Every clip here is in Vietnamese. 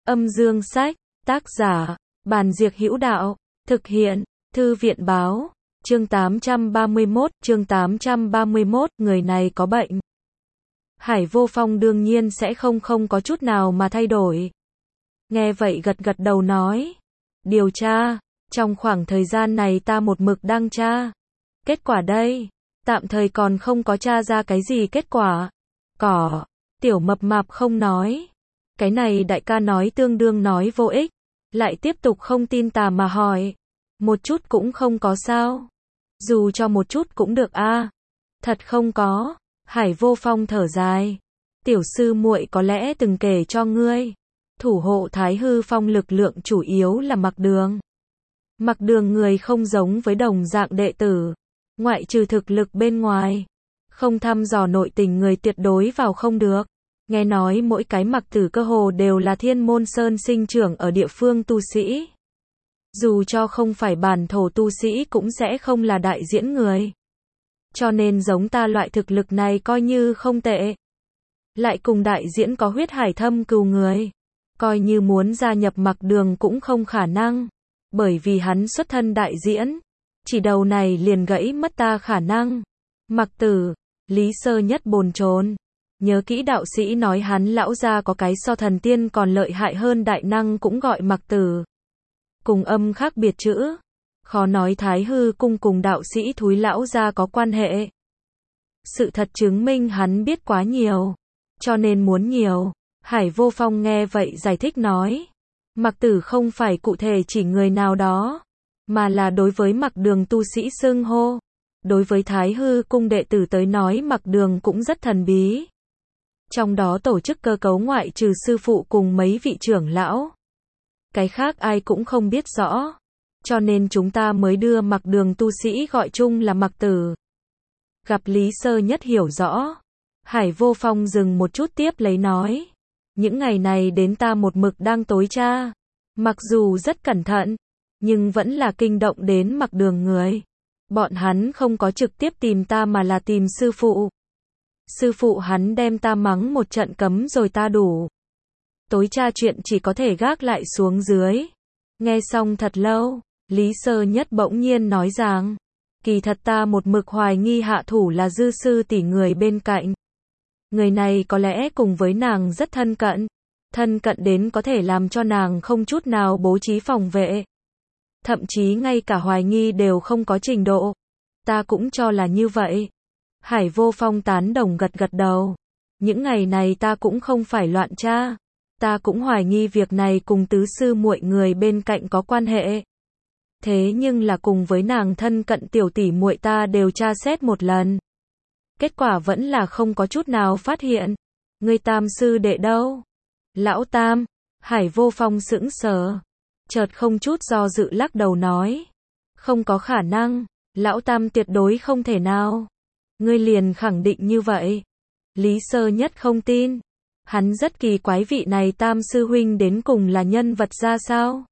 Âm dương sách, tác giả, Bàn Diệc Hữu Đạo, thực hiện, Thư viện báo, chương 831, người này có bệnh. Hải Vô Phong đương nhiên sẽ không có chút nào mà thay đổi. Nghe vậy gật gật đầu nói, điều tra, trong khoảng thời gian này ta một mực đang tra. Kết quả đây, tạm thời còn không có tra ra cái gì kết quả. Tiểu Mập Mạp không nói. Cái này đại ca nói tương đương nói vô ích. Lại tiếp tục không tin tà mà hỏi. Một chút cũng không có sao. Dù cho một chút cũng được a. Thật không có. Hải Vô Phong thở dài. Tiểu sư muội có lẽ từng kể cho ngươi. Thủ hộ Thái Hư Phong lực lượng chủ yếu là Mặc Đường. Mặc Đường người không giống với đồng dạng đệ tử. Ngoại trừ thực lực bên ngoài. Không thăm dò nội tình người tuyệt đối vào không được. Nghe nói mỗi cái Mặc Tử cơ hồ đều là Thiên Môn Sơn sinh trưởng ở địa phương tu sĩ. Dù cho không phải bản thổ tu sĩ cũng sẽ không là đại diễn người. Cho nên giống ta loại thực lực này coi như không tệ. Lại cùng đại diễn có huyết hải thâm cừu người. Coi như muốn gia nhập Mặc Đường cũng không khả năng. Bởi vì hắn xuất thân đại diễn. Chỉ đầu này liền gãy mất ta khả năng. Mặc Tử, Lý Sơ Nhất bồn chồn. Nhớ kỹ đạo sĩ nói hắn lão gia có cái so thần tiên còn lợi hại hơn đại năng cũng gọi Mặc Tử. Cùng âm khác biệt chữ. Khó nói Thái Hư cung cùng đạo sĩ thúi lão gia có quan hệ. Sự thật chứng minh hắn biết quá nhiều. Cho nên muốn nhiều. Hải Vô Phong nghe vậy giải thích nói. Mặc Tử không phải cụ thể chỉ người nào đó. Mà là đối với Mặc Đường tu sĩ xưng hô. Đối với Thái Hư cung đệ tử tới nói Mặc Đường cũng rất thần bí. Trong đó tổ chức cơ cấu ngoại trừ sư phụ cùng mấy vị trưởng lão. Cái khác ai cũng không biết rõ. Cho nên chúng ta mới đưa Mặc Đường tu sĩ gọi chung là Mặc Tử. Gặp Lý Sơ Nhất hiểu rõ. Hải Vô Phong dừng một chút tiếp lấy nói. Những ngày này đến ta một mực đang tối tra. Mặc dù rất cẩn thận. Nhưng vẫn là kinh động đến Mặc Đường người. Bọn hắn không có trực tiếp tìm ta mà là tìm sư phụ. Sư phụ hắn đem ta mắng một trận cấm rồi ta đủ. Tối tra chuyện chỉ có thể gác lại xuống dưới. Nghe xong thật lâu, Lý Sơ Nhất bỗng nhiên nói rằng, kỳ thật ta một mực hoài nghi hạ thủ là Dư sư tỷ người bên cạnh. Người này có lẽ cùng với nàng rất thân cận. Thân cận đến có thể làm cho nàng không chút nào bố trí phòng vệ. Thậm chí ngay cả hoài nghi đều không có trình độ. Ta cũng cho là như vậy. Hải Vô Phong tán đồng gật gật đầu. Những ngày này ta cũng không phải loạn tra. Ta cũng hoài nghi việc này cùng tứ sư muội người bên cạnh có quan hệ. Thế nhưng là cùng với nàng thân cận tiểu tỷ muội ta đều tra xét một lần. Kết quả vẫn là không có chút nào phát hiện. Ngươi Tam sư đệ đâu? Lão Tam. Hải Vô Phong sững sờ. Chợt không chút do dự lắc đầu nói. Không có khả năng. Lão Tam tuyệt đối không thể nào. Ngươi liền khẳng định như vậy. Lý Sơ Nhất không tin. Hắn rất kỳ quái vị này Tam sư huynh đến cùng là nhân vật ra sao?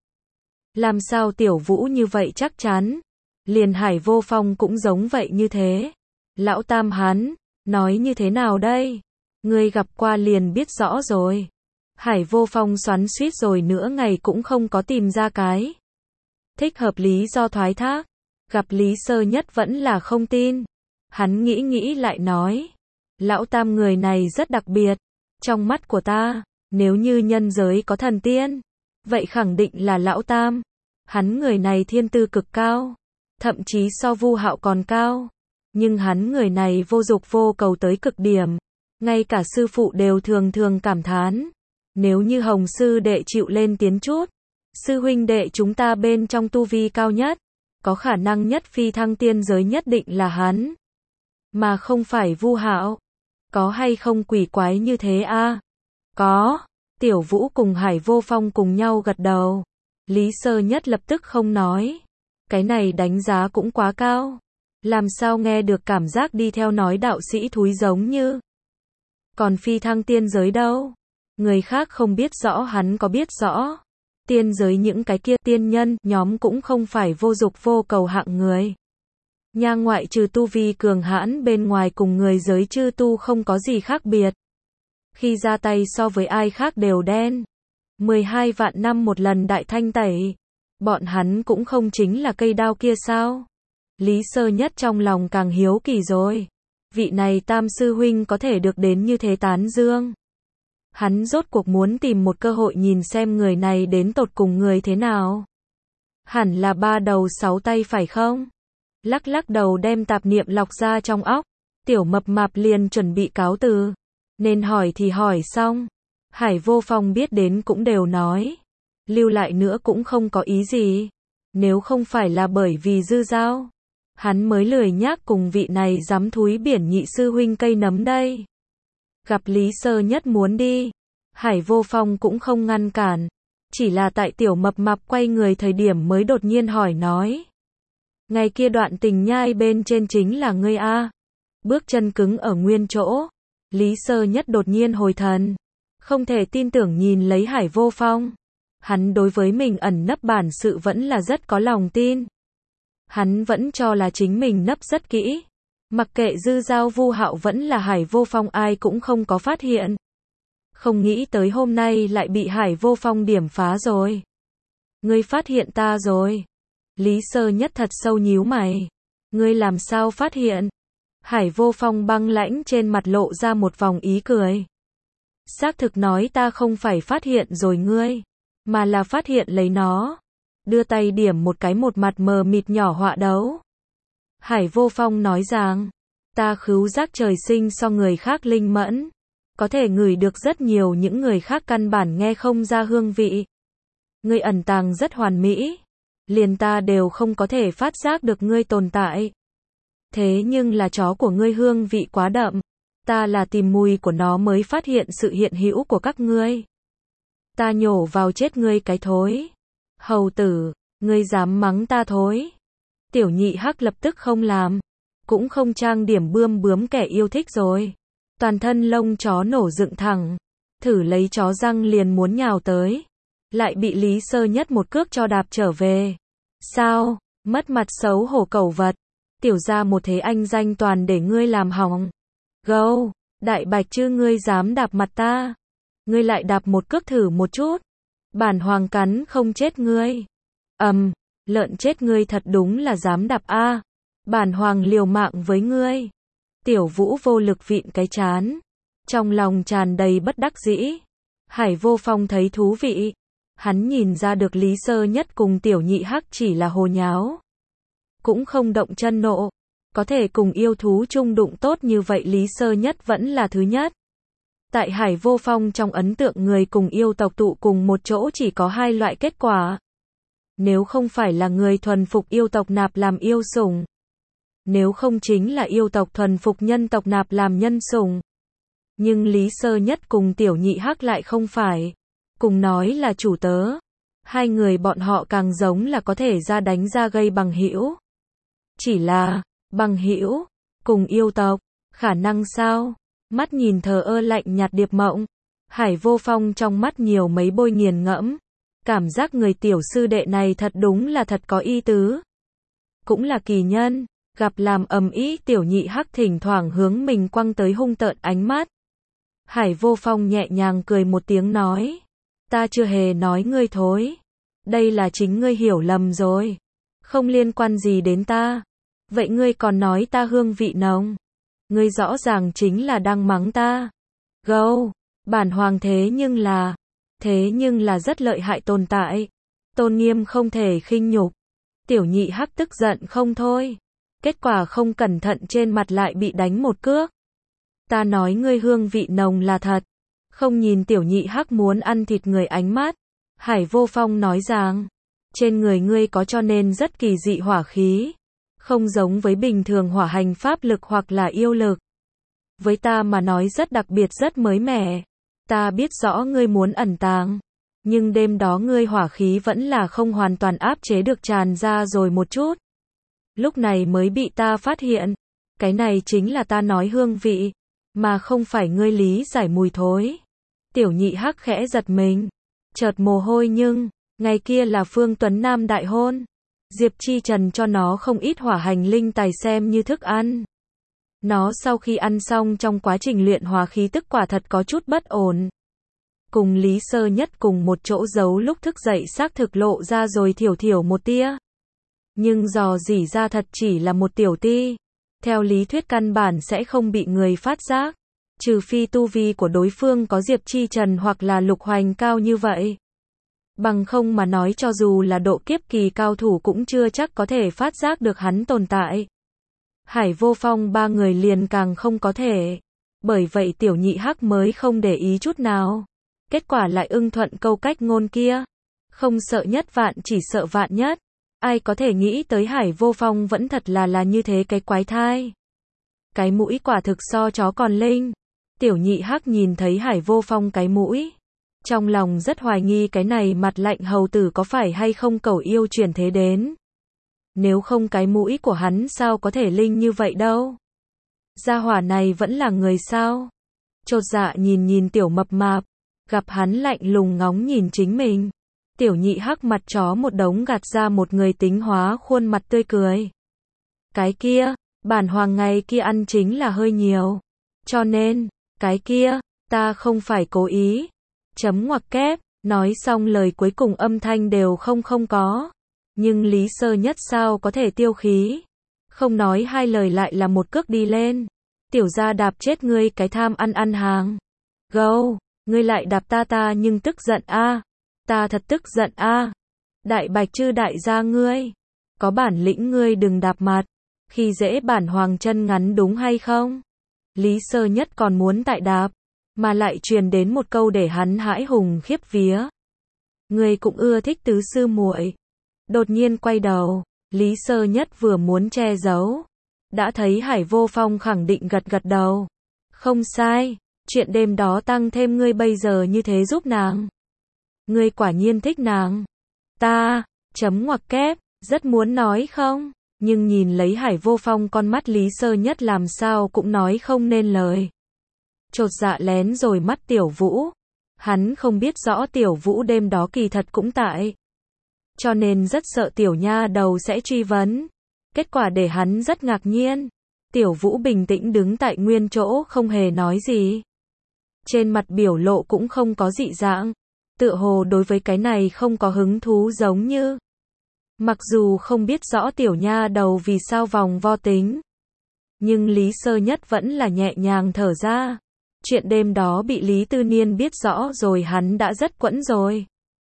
Làm sao Tiểu Vũ như vậy chắc chắn? Liền Hải Vô Phong cũng giống vậy như thế. Lão Tam hắn, nói như thế nào đây? Ngươi gặp qua liền biết rõ rồi. Hải Vô Phong xoắn xuýt rồi nửa ngày cũng không có tìm ra cái thích hợp lý do thoái thác. Gặp Lý Sơ Nhất vẫn là không tin. Hắn nghĩ lại nói. Lão Tam người này rất đặc biệt. Trong mắt của ta, nếu như nhân giới có thần tiên, vậy khẳng định là Lão Tam. Hắn người này thiên tư cực cao. Thậm chí so Vu Hạo còn cao. Nhưng hắn người này vô dục vô cầu tới cực điểm. Ngay cả sư phụ đều thường cảm thán. Nếu như Hồng sư đệ chịu lên tiến chút. Sư huynh đệ chúng ta bên trong tu vi cao nhất. Có khả năng nhất phi thăng tiên giới nhất định là hắn. Mà không phải Vu Hạo. Có hay không quỷ quái như thế a? Có. Tiểu Vũ cùng Hải Vô Phong cùng nhau gật đầu. Lý Sơ Nhất lập tức không nói. Cái này đánh giá cũng quá cao. Làm sao nghe được cảm giác đi theo nói đạo sĩ thúi giống như. Còn phi thăng tiên giới đâu? Người khác không biết rõ hắn có biết rõ. Tiên giới những cái kia tiên nhân nhóm cũng không phải vô dục vô cầu hạng người. Nha ngoại trừ tu vi cường hãn bên ngoài cùng người giới chư tu không có gì khác biệt. Khi ra tay so với ai khác đều đen. 12 vạn năm một lần đại thanh tẩy. Bọn hắn cũng không chính là cây đao kia sao? Lý Sơ Nhất trong lòng càng hiếu kỳ rồi. Vị này Tam sư huynh có thể được đến như thế tán dương. Hắn rốt cuộc muốn tìm một cơ hội nhìn xem người này đến tột cùng người thế nào. Hẳn là 3 đầu 6 tay phải không? Lắc lắc đầu đem tạp niệm lọc ra trong óc. Tiểu Mập Mạp liền chuẩn bị cáo từ. Nên hỏi thì hỏi xong. Hải Vô Phong biết đến cũng đều nói. Lưu lại nữa cũng không có ý gì. Nếu không phải là bởi vì dư giao, hắn mới lười nhác cùng vị này dám thúi biển nhị sư huynh cây nấm đây. Gặp Lý Sơ Nhất muốn đi, Hải Vô Phong cũng không ngăn cản. Chỉ là tại Tiểu Mập Mạp quay người thời điểm mới đột nhiên hỏi nói. Ngày kia đoạn tình nhai bên trên chính là ngươi a? Bước chân cứng ở nguyên chỗ. Lý Sơ Nhất đột nhiên hồi thần. Không thể tin tưởng nhìn lấy Hải Vô Phong. Hắn đối với mình ẩn nấp bản sự vẫn là rất có lòng tin. Hắn vẫn cho là chính mình nấp rất kỹ. Mặc kệ dư giao Vu Hạo vẫn là Hải Vô Phong ai cũng không có phát hiện. Không nghĩ tới hôm nay lại bị Hải Vô Phong điểm phá rồi. Ngươi phát hiện ta rồi. Lý Sơ Nhất thật sâu nhíu mày. Ngươi làm sao phát hiện? Hải Vô Phong băng lãnh trên mặt lộ ra một vòng ý cười. Xác thực nói ta không phải phát hiện rồi ngươi, mà là phát hiện lấy nó. Đưa tay điểm một cái một mặt mờ mịt nhỏ họa đấu. Hải Vô Phong nói rằng, ta khứu giác trời sinh so người khác linh mẫn, có thể ngửi được rất nhiều những người khác căn bản nghe không ra hương vị. Ngươi ẩn tàng rất hoàn mỹ, liền ta đều không có thể phát giác được ngươi tồn tại. Thế nhưng là chó của ngươi hương vị quá đậm, ta là tìm mùi của nó mới phát hiện sự hiện hữu của các ngươi. Ta nhổ vào chết ngươi cái thối. Hầu tử, ngươi dám mắng ta thối. Tiểu Nhị Hắc lập tức không làm, cũng không trang điểm bươm bướm kẻ yêu thích rồi. Toàn thân lông chó nổ dựng thẳng, thử lấy chó răng liền muốn nhào tới. Lại bị Lý Sơ Nhất một cước cho đạp trở về. Sao, mất mặt xấu hổ cẩu vật. Tiểu gia một thế anh danh toàn để ngươi làm hỏng. Gâu, đại bạch chứ ngươi dám đạp mặt ta. Ngươi lại đạp một cước thử một chút. Bản hoàng cắn không chết ngươi. Lợn chết ngươi thật đúng là dám đạp a. Bản hoàng liều mạng với ngươi. Tiểu Vũ vô lực vịn cái chán. Trong lòng tràn đầy bất đắc dĩ. Hải Vô Phong thấy thú vị. Hắn nhìn ra được Lý Sơ Nhất cùng Tiểu Nhị Hắc chỉ là hồ nháo. Cũng không động chân nộ. Có thể cùng yêu thú chung đụng tốt như vậy Lý Sơ Nhất vẫn là thứ nhất. Tại Hải Vô Phong trong ấn tượng người cùng yêu tộc tụ cùng một chỗ chỉ có 2 loại kết quả. Nếu không phải là người thuần phục yêu tộc nạp làm yêu sủng. Nếu không chính là yêu tộc thuần phục nhân tộc nạp làm nhân sủng. Nhưng Lý Sơ Nhất cùng Tiểu Nhị Hắc lại không phải. Cùng nói là chủ tớ. 2 người bọn họ càng giống là có thể ra đánh ra gây bằng hữu. Chỉ là, bằng hữu cùng yêu tộc, khả năng sao? Mắt nhìn thờ ơ lạnh nhạt Điệp Mộng, Hải Vô Phong trong mắt nhiều mấy bôi nghiền ngẫm. Cảm giác người tiểu sư đệ này thật đúng là thật có ý tứ. Cũng là kỳ nhân, gặp làm ầm ĩ Tiểu Nhị Hắc thỉnh thoảng hướng mình quăng tới hung tợn ánh mắt. Hải Vô Phong nhẹ nhàng cười một tiếng nói. Ta chưa hề nói ngươi thối. Đây là chính ngươi hiểu lầm rồi. Không liên quan gì đến ta. Vậy ngươi còn nói ta hương vị nồng. Ngươi rõ ràng chính là đang mắng ta. Gâu, bản hoàng thế nhưng là rất lợi hại tồn tại. Tôn nghiêm không thể khinh nhục. Tiểu Nhị Hắc tức giận không thôi. Kết quả không cẩn thận trên mặt lại bị đánh một cước. Ta nói ngươi hương vị nồng là thật. Không nhìn Tiểu Nhị Hắc muốn ăn thịt người ánh mắt. Hải Vô Phong nói rằng, trên người ngươi có cho nên rất kỳ dị hỏa khí. Không giống với bình thường hỏa hành pháp lực hoặc là yêu lực. Với ta mà nói rất đặc biệt rất mới mẻ. Ta biết rõ ngươi muốn ẩn tàng. Nhưng đêm đó ngươi hỏa khí vẫn là không hoàn toàn áp chế được tràn ra rồi một chút. Lúc này mới bị ta phát hiện. Cái này chính là ta nói hương vị. Mà không phải ngươi lý giải mùi thối. Tiểu Nhị Hắc khẽ giật mình. Chợt mồ hôi nhưng, ngày kia là Phương Tuấn Nam đại hôn. Diệp Chi Trần cho nó không ít hỏa hành linh tài xem như thức ăn. Nó sau khi ăn xong trong quá trình luyện hóa khí tức quả thật có chút bất ổn. cùng Lý Sơ Nhất cùng một chỗ giấu lúc thức dậy xác thực lộ ra rồi thiểu thiểu một tia. Nhưng dò dỉ ra thật chỉ là một tiểu ti. Theo lý thuyết căn bản sẽ không bị người phát giác. Trừ phi tu vi của đối phương có Diệp Chi Trần hoặc là Lục Hoành cao như vậy. Bằng không mà nói cho dù là độ kiếp kỳ cao thủ cũng chưa chắc có thể phát giác được hắn tồn tại. Hải Vô Phong ba người liền càng không có thể. Bởi vậy Tiểu Nhị Hắc mới không để ý chút nào. Kết quả lại ưng thuận câu cách ngôn kia. Không sợ nhất vạn chỉ sợ vạn nhất. Ai có thể nghĩ tới Hải Vô Phong vẫn thật là như thế cái quái thai. Cái mũi quả thực so chó còn linh. Tiểu Nhị Hắc nhìn thấy Hải Vô Phong cái mũi. Trong lòng rất hoài nghi cái này mặt lạnh hầu tử có phải hay không cẩu yêu chuyển thế đến. Nếu không cái mũi của hắn sao có thể linh như vậy đâu. Gia hỏa này vẫn là người sao. Chột dạ nhìn tiểu mập mạp. Gặp hắn lạnh lùng ngóng nhìn chính mình. Tiểu Nhị Hắc mặt chó một đống gạt ra một người tính hóa khuôn mặt tươi cười. Cái kia, bản hoàng ngày kia ăn chính là hơi nhiều. Cho nên, cái kia, ta không phải cố ý. Chấm ngoặc kép, nói xong lời cuối cùng âm thanh đều không có. Nhưng Lý Sơ Nhất sao có thể tiêu khí. Không nói hai lời lại là một cước đi lên. Tiểu gia đạp chết ngươi cái tham ăn hàng. Gâu, ngươi lại đạp ta nhưng tức giận a. Ta thật tức giận a. Đại bạch chư đại gia ngươi. Có bản lĩnh ngươi đừng đạp mặt. Khi dễ bản hoàng chân ngắn đúng hay không? Lý Sơ Nhất còn muốn tại đạp. Mà lại truyền đến một câu để hắn hãi hùng khiếp vía. Ngươi cũng ưa thích tứ sư muội. Đột nhiên quay đầu. Lý Sơ Nhất vừa muốn che giấu. Đã thấy Hải Vô Phong khẳng định gật đầu. Không sai. Chuyện đêm đó tăng thêm ngươi bây giờ như thế giúp nàng. Ngươi quả nhiên thích nàng. Ta, chấm ngoặc kép, rất muốn nói không. Nhưng nhìn lấy Hải Vô Phong con mắt Lý Sơ Nhất làm sao cũng nói không nên lời. Chột dạ lén rồi mắt Tiểu Vũ. Hắn không biết rõ Tiểu Vũ đêm đó kỳ thật cũng tại. Cho nên rất sợ Tiểu Nha đầu sẽ truy vấn. Kết quả để hắn rất ngạc nhiên. Tiểu Vũ bình tĩnh đứng tại nguyên chỗ không hề nói gì. Trên mặt biểu lộ cũng không có dị dạng. Tựa hồ đối với cái này không có hứng thú giống như. Mặc dù không biết rõ Tiểu Nha đầu vì sao vòng vo tính. Nhưng Lý Sơ Nhất vẫn là nhẹ nhàng thở ra. Chuyện đêm đó bị Lý Tư Niên biết rõ rồi hắn đã rất quẫn rồi.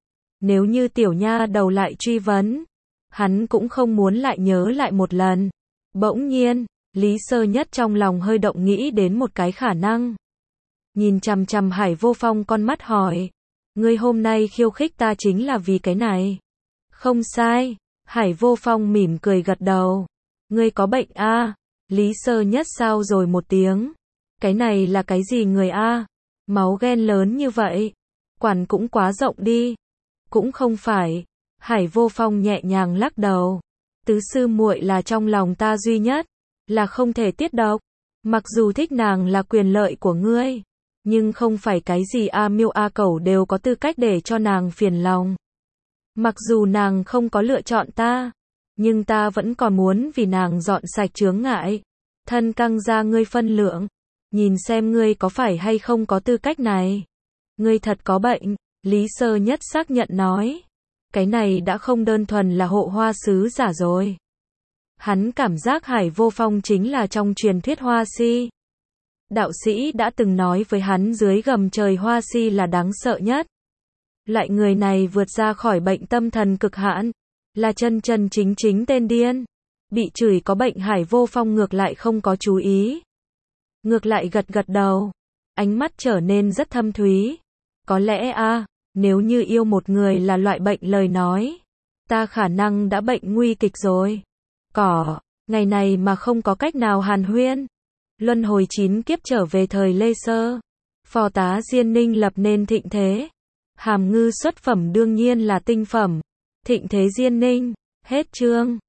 Nếu như Tiểu Nha đầu lại truy vấn. Hắn cũng không muốn lại nhớ lại một lần. Bỗng nhiên, Lý Sơ Nhất trong lòng hơi động nghĩ đến một cái khả năng. Nhìn chằm chằm Hải Vô Phong con mắt hỏi. Ngươi hôm nay khiêu khích ta chính là vì cái này. Không sai. Hải Vô Phong mỉm cười gật đầu. Ngươi có bệnh a? Lý Sơ Nhất sao rồi một tiếng. Cái này là cái gì người a? Máu ghen lớn như vậy. Quản cũng quá rộng đi. Cũng không phải. Hải Vô Phong nhẹ nhàng lắc đầu. Tứ sư muội là trong lòng ta duy nhất. Là không thể tiết độc. Mặc dù thích nàng là quyền lợi của ngươi. Nhưng không phải cái gì A Miêu A Cẩu đều có tư cách để cho nàng phiền lòng. Mặc dù nàng không có lựa chọn ta. Nhưng ta vẫn còn muốn vì nàng dọn sạch chướng ngại. Thân căng ra ngươi phân lượng. Nhìn xem ngươi có phải hay không có tư cách này. Ngươi thật có bệnh. Lý Sơ Nhất xác nhận nói. Cái này đã không đơn thuần là hộ hoa sứ giả rồi. Hắn cảm giác Hải Vô Phong chính là trong truyền thuyết hoa si. Đạo sĩ đã từng nói với hắn dưới gầm trời hoa si là đáng sợ nhất. Lại người này vượt ra khỏi bệnh tâm thần cực hạn. Là chân chính tên điên. Bị chửi có bệnh Hải Vô Phong ngược lại không có chú ý. Ngược lại gật đầu. Ánh mắt trở nên rất thâm thúy. Có lẽ nếu như yêu một người là loại bệnh lời nói. Ta khả năng đã bệnh nguy kịch rồi. Ngày này mà không có cách nào hàn huyên. Luân hồi 9 kiếp trở về thời Lê Sơ. Phò tá Diên Ninh lập nên thịnh thế. Hàm ngư xuất phẩm đương nhiên là tinh phẩm. Thịnh thế Diên Ninh. Hết chương.